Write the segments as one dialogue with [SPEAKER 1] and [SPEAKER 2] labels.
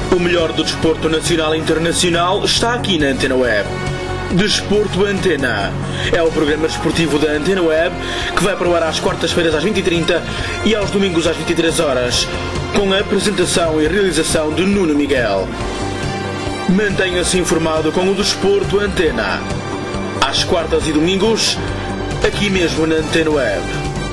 [SPEAKER 1] O melhor do desporto nacional e internacional está aqui na Antena Web. Desporto Antena é o programa desportivo da Antena Web que vai para o ar às quartas-feiras às 20h30 e aos domingos às 23h, com a apresentação e realização de Nuno Miguel. Mantenha-se informado com o Desporto Antena, às quartas e domingos, aqui mesmo na Antena Web.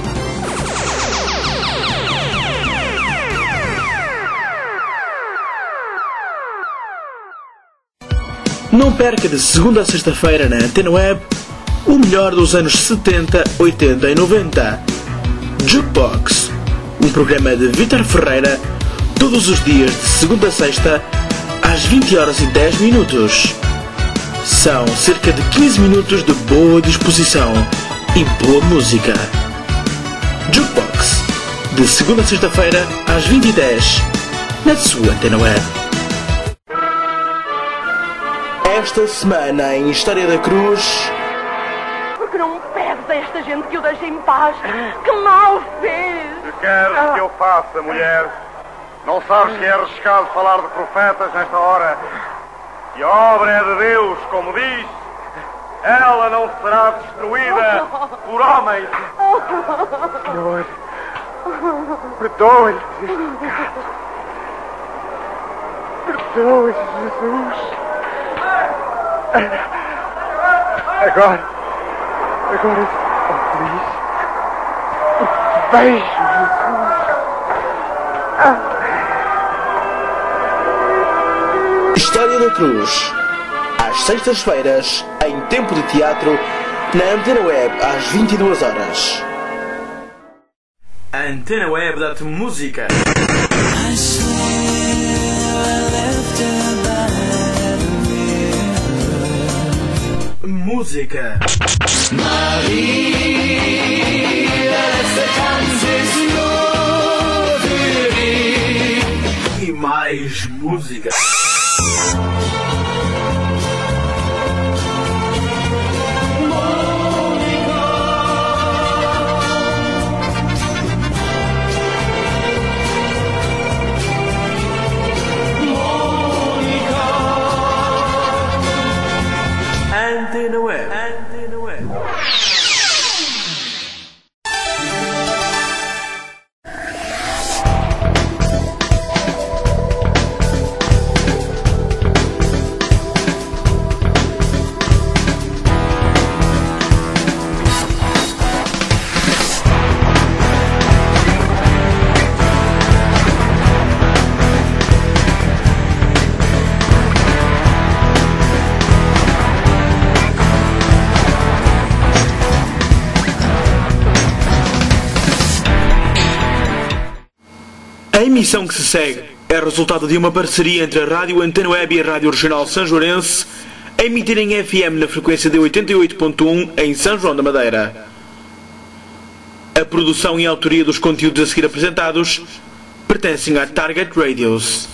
[SPEAKER 1] Não perca de segunda a sexta-feira na Antena Web o melhor dos anos 70, 80 e 90. Jukebox, um programa de Vítor Ferreira, todos os dias de segunda a sexta, às 20h10. São cerca de 15 minutos de boa disposição e boa música. Jukebox, de segunda a sexta-feira, às 20h10, na sua Antena Web. Esta semana em História da Cruz...
[SPEAKER 2] Por que não pedes a esta gente que o deixe em paz? Que mal fez!
[SPEAKER 3] Que queres que eu faça, mulher? Não sabes que é arriscado falar de profetas nesta hora? E a obra é de Deus, como diz. Ela não será destruída por homens.
[SPEAKER 4] Senhor, perdoe-lhe. Perdoe, Jesus. Agora, oh Luís, beijo, Jesus.
[SPEAKER 1] História da Cruz, às sextas-feiras, em tempo de teatro, na Antena Web, às 22h. A Antena Web dá-te música. Música. E mais música. Antena Web. Antena Web. A emissão que se segue é resultado de uma parceria entre a Rádio Antena Web e a Rádio Regional Sanjoarense, a emitir em FM na frequência de 88.1 em São João da Madeira. A produção e a autoria dos conteúdos a seguir apresentados pertencem à Target Radios.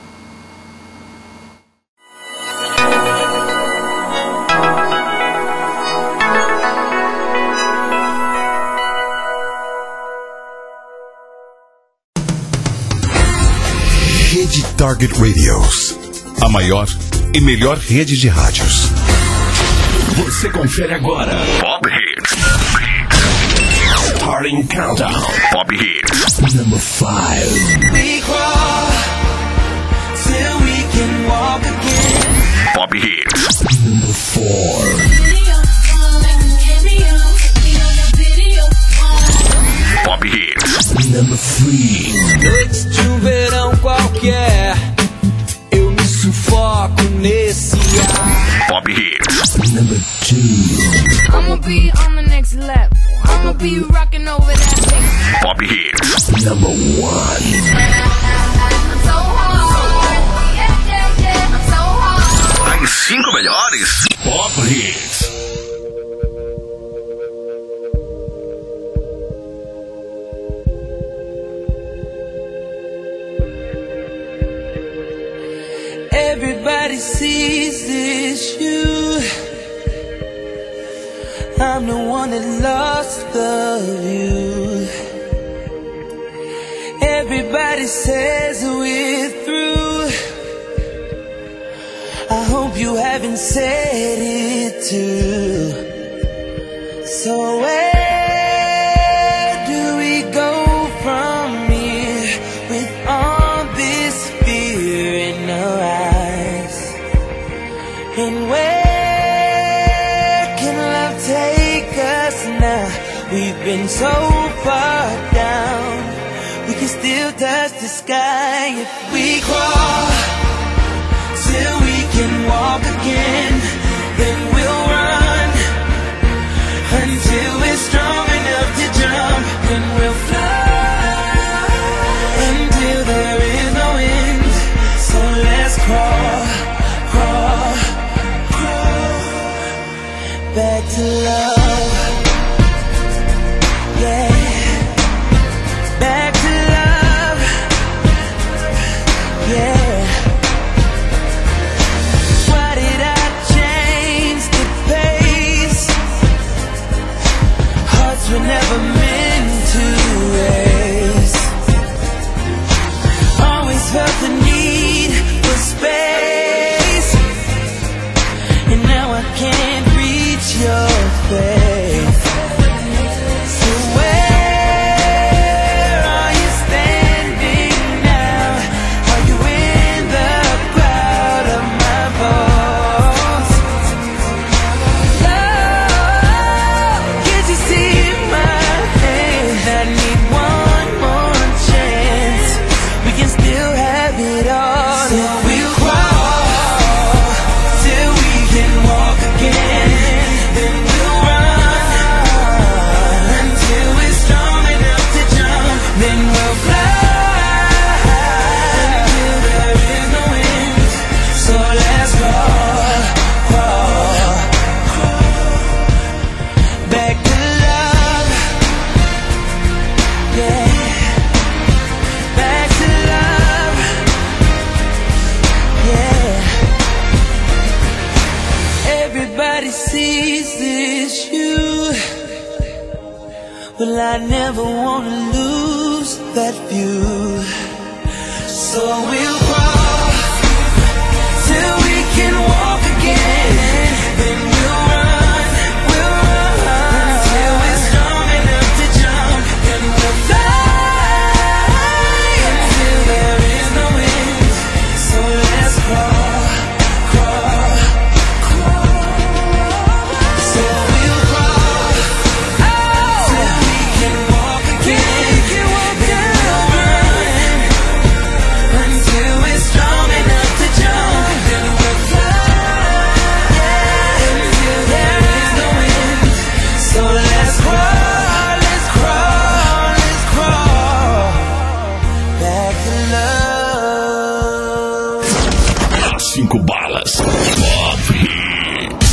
[SPEAKER 5] Rede Target Radios, a maior e melhor rede de rádios.
[SPEAKER 6] Você confere agora Pop Hits. Starting Countdown. Pop Hits. Number 5.
[SPEAKER 7] We crawl till we can walk again.
[SPEAKER 6] Pop Hits.
[SPEAKER 5] Number 4.
[SPEAKER 6] Pop Hits.
[SPEAKER 5] Number 3.
[SPEAKER 7] Noite de um verão qualquer, eu me sufoco nesse ar.
[SPEAKER 6] Pop Hits.
[SPEAKER 5] Number 2.
[SPEAKER 8] I'ma be on the next level. I'ma be rocking over that thing.
[SPEAKER 6] Pop Hits.
[SPEAKER 5] Number 1.
[SPEAKER 8] I'm so hard. Yeah, I'm so hard.
[SPEAKER 6] As 5 melhores Pop Hits.
[SPEAKER 7] Everybody sees this you. I'm the one that lost the view. Everybody says we're through. you haven't said it too. So where do we go from here with all this fear in our eyes? And where can love take us now? We've been so far down, we can still touch the sky if we crawl till we can walk again. Then we'll run until we're strong enough to jump. Then we'll fly until there is no end. So let's crawl, crawl, crawl back to love. Yeah, back to love. Yeah. Why did I change the pace? Hearts were never meant to race. Always felt the need for space, and now I can't reach your face. So where are you standing now? Are you in the crowd of my voice? Love, can't you see my hand? I need one more chance. We can still have it all. So we'll crawl till we can walk again. Then we'll run until we're strong enough to jump. Then we'll fly until there is no end. So let's crawl, crawl, crawl back to love. Yeah, back to love. Yeah. Everybody sees this you. Well, I never wanna lose that view. So we'll crawl till we can walk again. Then we'll run until we're strong enough to jump. Then we'll fly until there is no end. So let's crawl, crawl, crawl. So we'll crawl till we can walk again. Then we'll run until we're strong enough to jump. Then we'll fly until there is no end. So let's crawl, let's crawl, let's crawl back to love.
[SPEAKER 6] Cinco balas. Pop Hits.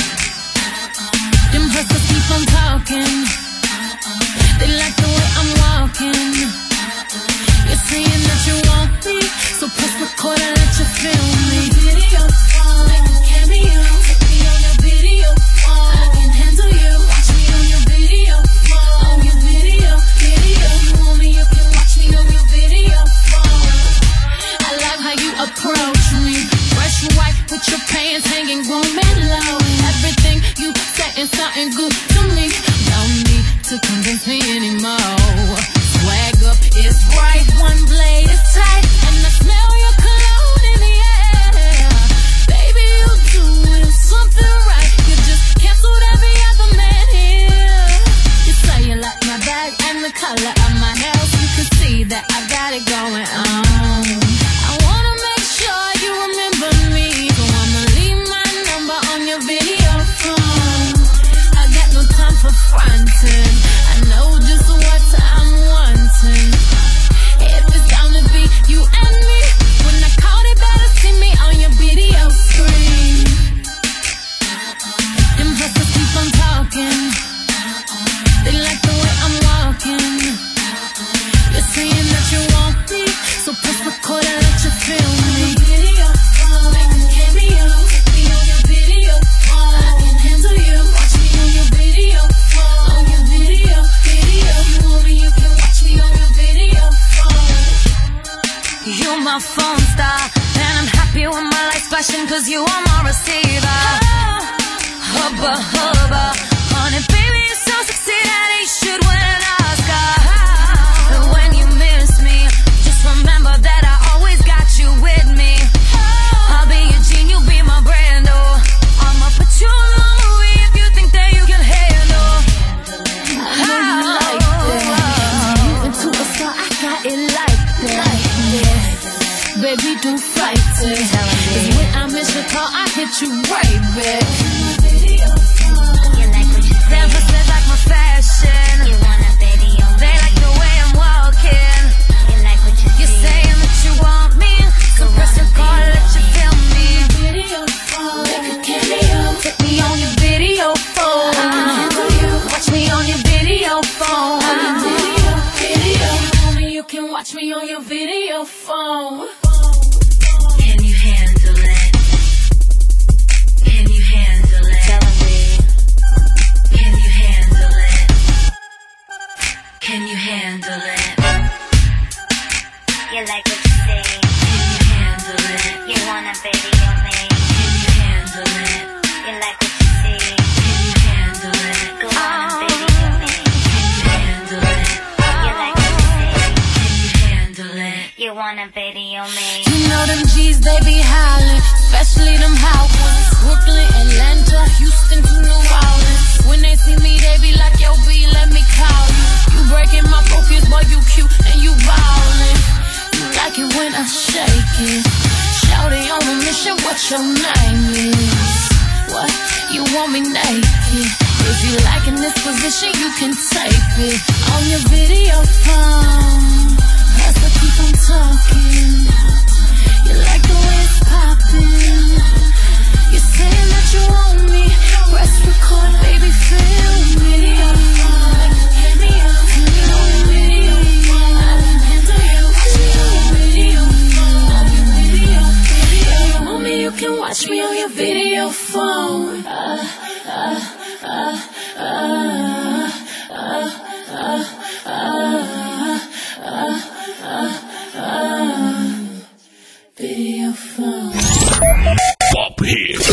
[SPEAKER 8] Them hustlers keep on talking. They like the way I'm walking. You're saying that you want me, so press record and let you film me. Video, like a cameo. Put me on your video. I can handle you. Watch me on your video. On your video, video. You want me, you can watch me on your video. I like how you approach me. Fresh white with your pants hanging grooming low. Everything you say is something good to me. Don't need to convince me anymore. Swag up is right, one blade is tight, and I smell your cologne in the air. Baby, you doing something right. You just canceled every other man here. You say you like my bag and the color of my hair, so you can see that I got it going on. I wanna make sure you remember me, so I'ma leave my number on your video phone. I got no time for fronting. I know just what I'm wanting. If it's down to be you and me, when I call it, better see me on your video screen. Them hustlers keep on talking. They like the way I'm walking. You're saying that you want me, so press record You my phone star, and I'm happy when my lights flashing, cause you are my receiver. Hubba, hubba, honey, baby, you're so sexy that you should win an Oscar. And when you miss me, just remember that I always got you with me. I'll be your Jean, you'll be my Brando. I'ma put you in a movie if you think that you can handle. Into a star, I got it like that. Baby, don't fight it. 'Cause when I miss your call, I hit you right back. Dancers like my fashion. They like the way I'm walking. You're saying that you want me, so press the call, let you feel me. Take me on your video phone. Watch me on your video phone. You can watch me on your video phone. Can you handle it? Can you handle it? Tell me. Can you handle it? Can you handle it? You like what you say? Can you handle it? You wanna video me? Can you handle it? You like what you say? Can you handle it? Go on and video me. Can you handle it? You like what you say? Can you handle it? You wanna video me? You know them G's, they be howling, especially them hot ones. Brooklyn, Atlanta, Houston to New Orleans. When they see me, they be like, yo, B, let me call you. You breaking my focus, boy, you cute and you ballin'. You like it when I shake it. Shawty on a mission, what your name is? What? You want me naked? If you like in this position, you can tape it on your video phone. That's what keep on talking. You like the way it's poppin'. You're saying that you want me. Press record, baby, feel me. You can watch me on your video phone. Video phone.
[SPEAKER 6] Pop hits.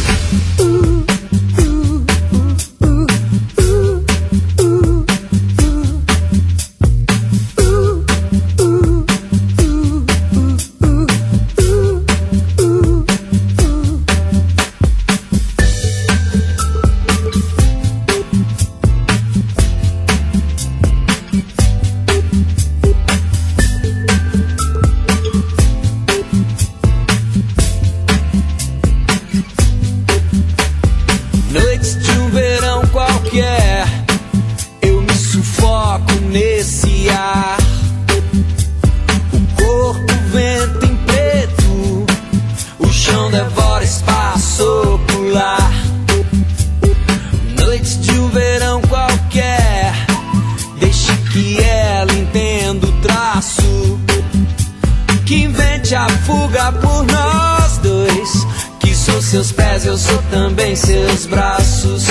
[SPEAKER 9] Seus pés, eu sou também seus braços.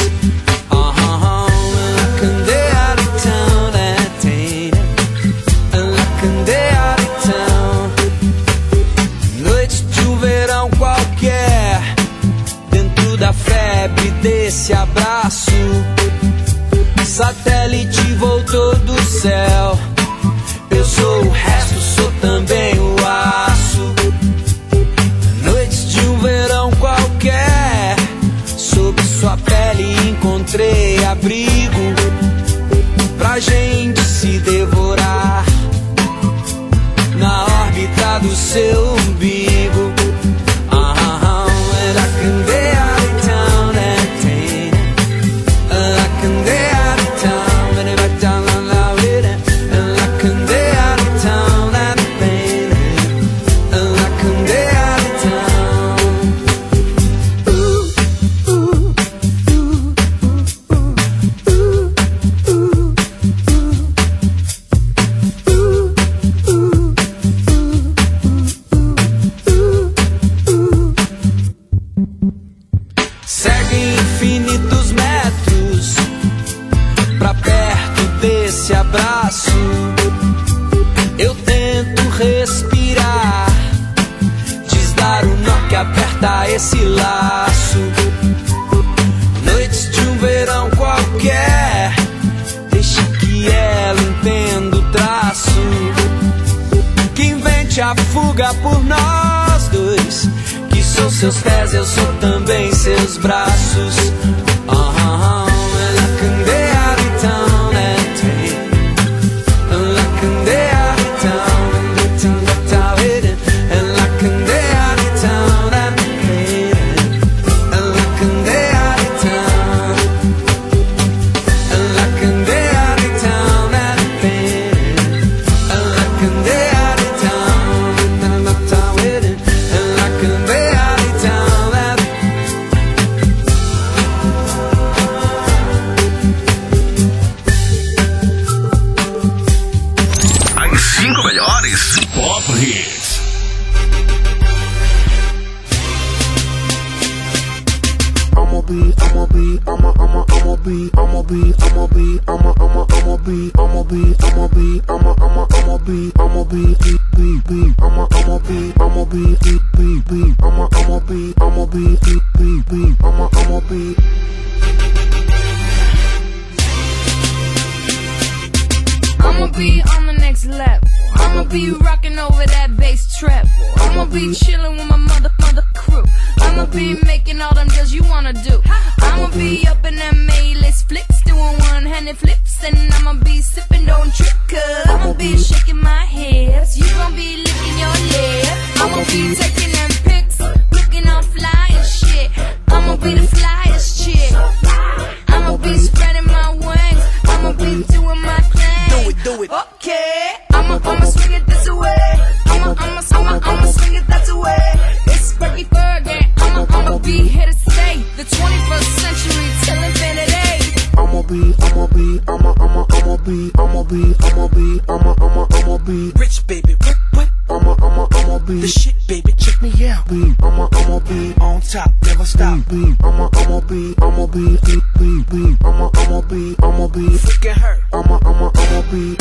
[SPEAKER 9] Noite de um verão qualquer, dentro da febre desse abraço. Satélite voltou do céu. Eu sou o resto, sou também o aço. Noites de um verão qualquer, sob sua pele encontrei abrigo pra gente se devorar na órbita do seu umbigo. And I can be out of town and I can be out of town, and if I don't allow it, and I can be out of town and I can be out of town. respirar. Desdar o nó que aperta esse laço. Noites de um verão qualquer, deixe que ela entenda o traço. Que invente a fuga por nós dois, que sou seus pés, eu sou também seus braços. And I can day out of town and take. And I can day out of town and get to the town. And I can day out of town and take. And I can day out of town. And I can day out of town and take. And I can day out of town and the town with it. And I can day out of town and
[SPEAKER 5] As 5 melhores
[SPEAKER 6] Pop Hits.
[SPEAKER 8] I'ma be on the next level. I'ma be rocking over that bass treble. I'ma be chilling with my mother crew. I'ma be making all them deals you wanna do. I'ma be up in that A-list flicks, doing one-handed flips, and I'ma be sipping, don't trip, cause I'ma be shaking my hips. You gon' be licking your lips. I'ma be taking them pics, looking all fly and shit. I'ma be the flyest chick. I'ma be spreading my wings. I'ma be doing my thing.
[SPEAKER 9] do it.
[SPEAKER 8] Okay, I'ma swing it this way. I'ma swing it that way. It's Fergie Fergie. I'ma be here to stay. The 21st century till infinity.
[SPEAKER 10] I'ma be
[SPEAKER 9] Rich baby, what?
[SPEAKER 10] I'ma be
[SPEAKER 9] The shit baby, check me out.
[SPEAKER 10] I'ma be
[SPEAKER 9] On top, never stop.
[SPEAKER 10] I'ma be
[SPEAKER 9] Freaking hurt.
[SPEAKER 10] I'ma be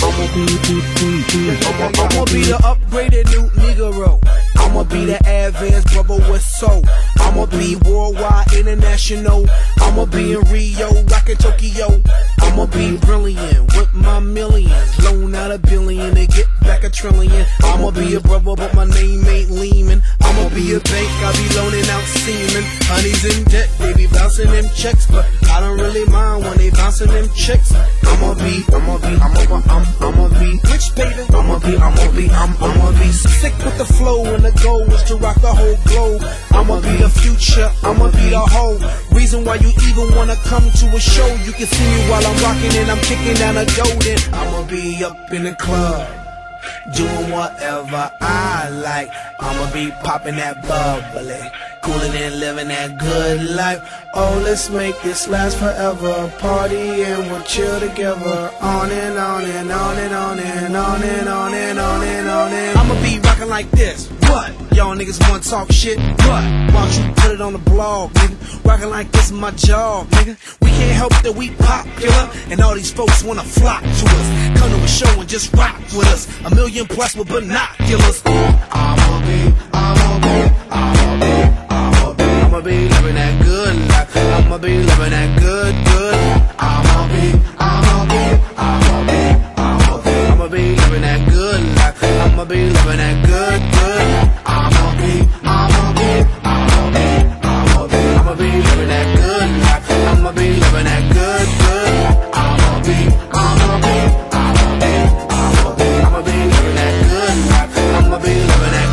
[SPEAKER 9] I'ma be the upgraded new Negro. I'ma be the advanced brother with soul. I'ma be worldwide, international. I'ma be in Rio, rockin' Tokyo. I'ma be brilliant with my millions. Loan out $1 billion to get back $1 trillion. I'ma be a brother, but my name ain't Lehman. I'ma be a bank, I be loaning out semen. Honey's in debt, they be bouncing them checks, but I don't really mind when they bouncing them checks. I'ma be rich, baby. I'ma be sick with the flow, and the goal is to rock the whole globe. I'ma be the future, I'ma be the whole reason why you even wanna come to a show. You can see me while I'm rocking and I'm kicking down a dough. Then I'ma be up in the club, doing whatever I like. I'ma be popping that bubbly, cooling and living that good life. Oh, let's make this last forever. Party and we'll chill together. On and on and on and on and on and on and on and on and I'ma be rocking like this. What? Y'all niggas wanna talk shit? What? Why don't you put it on the blog, nigga? Rocking like this is my job, nigga. We can't help that we popular, and all these folks wanna flock to us. Come to a show and just rock with us. 1 million plus with binoculars. I'ma be living that good life. I'ma be living that good. I'ma be living that good life. I'ma be living that good. I'ma be living that good life. I'ma be living that good. I'ma be living that good life. I'ma be living that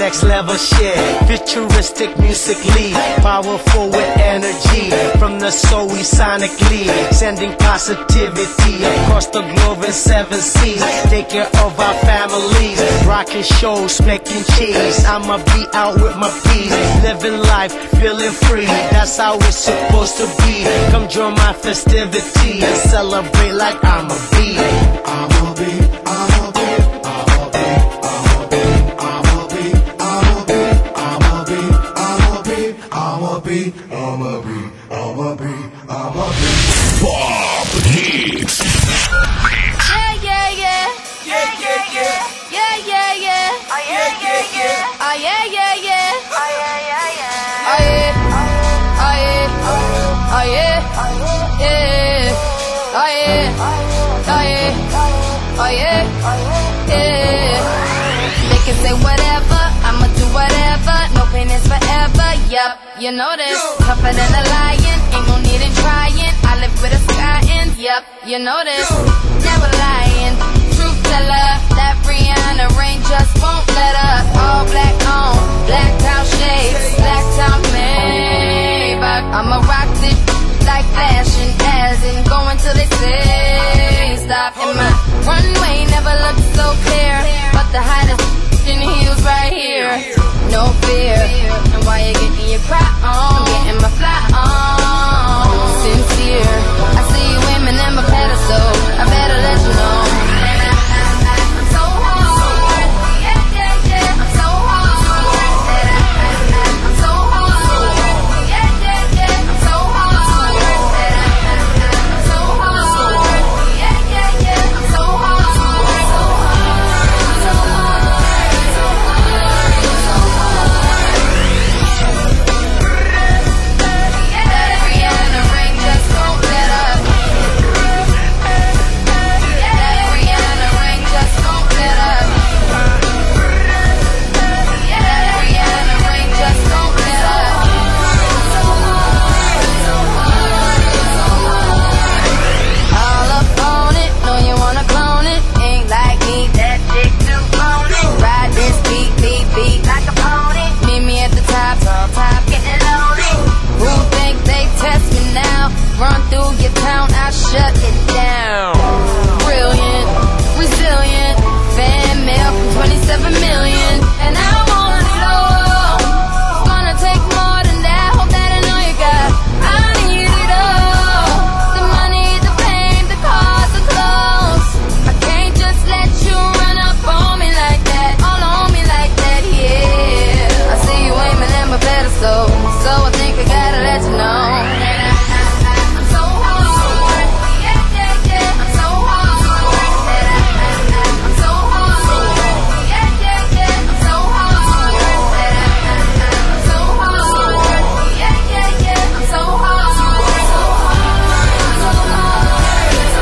[SPEAKER 11] next level shit. Futuristic musically, powerful with energy. From the soul we sonically sending positivity across the globe in 7 seas. Take care of our families, rocking shows, making cheese. I'ma be out with my peace, living life, feeling free. That's how it's supposed to be. Come join my festivity and celebrate like I'm a bee. I'm a bee, I'm a bee, I'm a bee, I'm a bee, I'm a bee, I'm a bee, I'm a bee, I'm a bee, I'm a bee, I'm a bee, I'm a bee.
[SPEAKER 6] Pop Hits.
[SPEAKER 8] Yeah, yeah, yeah. Yeah, yeah, yeah. Yeah, yeah, yeah. Oh, yeah, yeah, yeah. Oh, yeah, yeah, yeah. Oh, yeah, yeah, yeah. Oh, yeah. Oh, yeah. Oh, yeah. Yeah. Oh, yeah. Oh, yeah. Oh, yeah. Yeah. They can say whatever, I'ma do whatever. No pain is forever, yup, you know this. Tougher than a lion, ain't no need in trying. I live with a sky in, yup, you know this. Never lying, truth teller. That Rihanna rain just won't let up. All black on, blacked out shades, blacked out Maybach. I'ma rock this like fashion, as in going till they say stop. And my runway never looked so clear, but the hottest in heels right here. No fear, and while you're getting your cry on, I'm getting my fly on. Sincere, I see you women in my pedestal. I better let you know. I'm so hard, yeah, yeah, yeah. I'm so hard, I'm so hard, yeah, yeah, yeah. I'm so hard, I'm so hard, yeah, yeah, yeah. I'm so hard, so hard, so hard, so hard. Rihanna ring just won't let up. Rihanna ring just won't let up. Rihanna ring just won't let up. So hard, so hard, so hard. All up on it, know you wanna clone it. Ain't like me, that chick too phony. Ride this beat, beat, beat like a pony. Meet me at the top, getting lonely. Who think they test me now? Run through your town, I shut it down. Brilliant, resilient, fan mail from 27 million, and I want it all. It's gonna take more than that. Hope that I know you got. I need it all. The money, the fame, the cars, the clothes. I can't just let you run up on me like that, all on me like that, yeah. I see you aiming at my pedestal, so I think I gotta let you know. I'm so hard, yeah, yeah, yeah. I'm so hard, I'm so hard, yeah, yeah, yeah. I'm so hard, I'm so hard, yeah, yeah, yeah. I'm so hard, so hard, so hard, so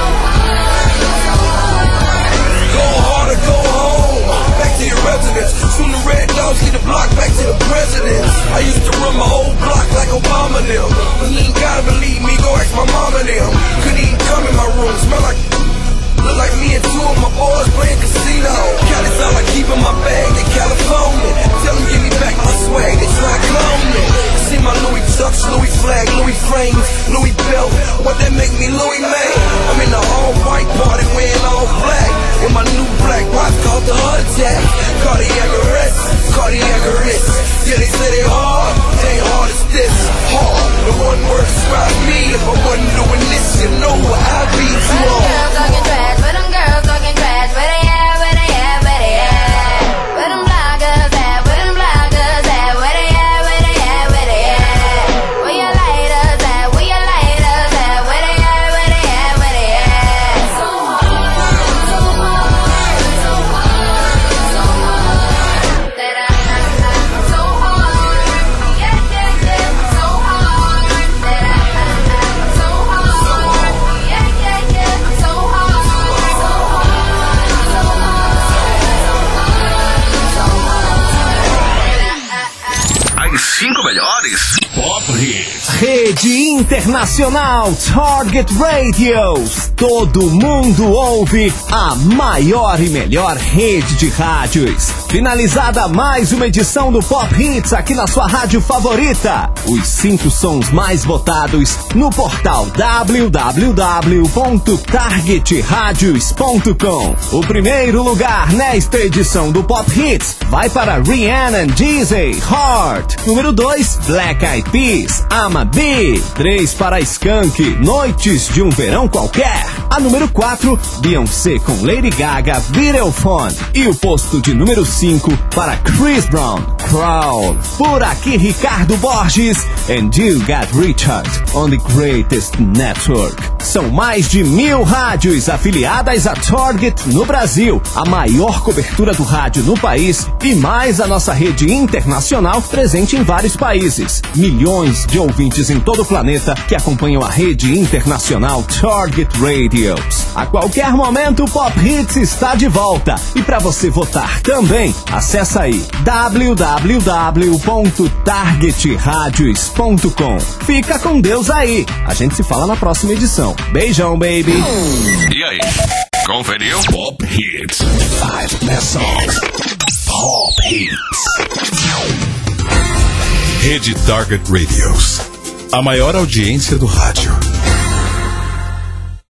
[SPEAKER 8] hard.
[SPEAKER 9] Go hard or go home, back to your residence. Soon the red dogs lead the block back to the presidents. I used to run my whole block like Obama them. You ain't gotta believe me, go ask my mama them. Couldn't even come in my room, smell like look like me and two of my boys playing casino. Cali sound like keeping my bag in California. Tell them give me back my swag, they try to clone me. See my Louis Chucks, Louis flag, Louis frames, Louis belt. What that make me Louis May? I'm in the all-white party wearing all black, with my new black watch called the heart attack. Cardiac arrest, cardiac arrest. Yeah, they say they hard, they ain't hard as this. Hard, the one word describe me. If I wasn't doing this, you know what I'd be too hard.
[SPEAKER 8] Girls talking trash, but them girls talking trash. Where they at, where they at, where they at? Where them bloggers at, where them bloggers at? Where they at, where they at, where they at? Where your lighters at, where your lighters at? Where they at, where they at, where they at? So hard, so hard, so hard, so hard. That I'm so hard, yeah, yeah, yeah. I'm so hard, that I'm so hard, yeah, yeah, yeah. I'm so hard, so hard, so hard, so hard.
[SPEAKER 6] As 5 melhores Pop Hits.
[SPEAKER 11] Rede Internacional Target Radios. Todo mundo ouve a maior e melhor rede de rádios.
[SPEAKER 12] Finalizada mais uma edição do Pop Hits aqui na sua rádio favorita. Os 5 sons mais votados no portal www.targetradios.com. O primeiro lugar nesta edição do Pop Hits vai para Rihanna and Jeezy, Heart. Número 2, Black Eyed Peas, I'm a Bee. 3 para Skank, Noites de um Verão Qualquer. A número 4, Beyoncé com Lady Gaga, Beautiful. E o posto de número 5 para Chris Brown, Crawl. Por aqui, Ricardo Borges, and you got Richard on the greatest network. São mais de 1000 rádios afiliadas a Target no Brasil, a maior cobertura do rádio no país e mais a nossa rede internacional presente em vários países. Milhões de ouvintes em todo o planeta que acompanham a rede internacional Target Radios. A qualquer momento o Pop Hits está de volta. E para você votar também, acessa aí www.targetradios.com. Fica com Deus aí. A gente se fala na próxima edição. Beijão, baby.
[SPEAKER 6] E aí? Conferiu? Pop Hits. 5 best songs. Pop Hits.
[SPEAKER 5] Rede Target Radios. A maior audiência do rádio.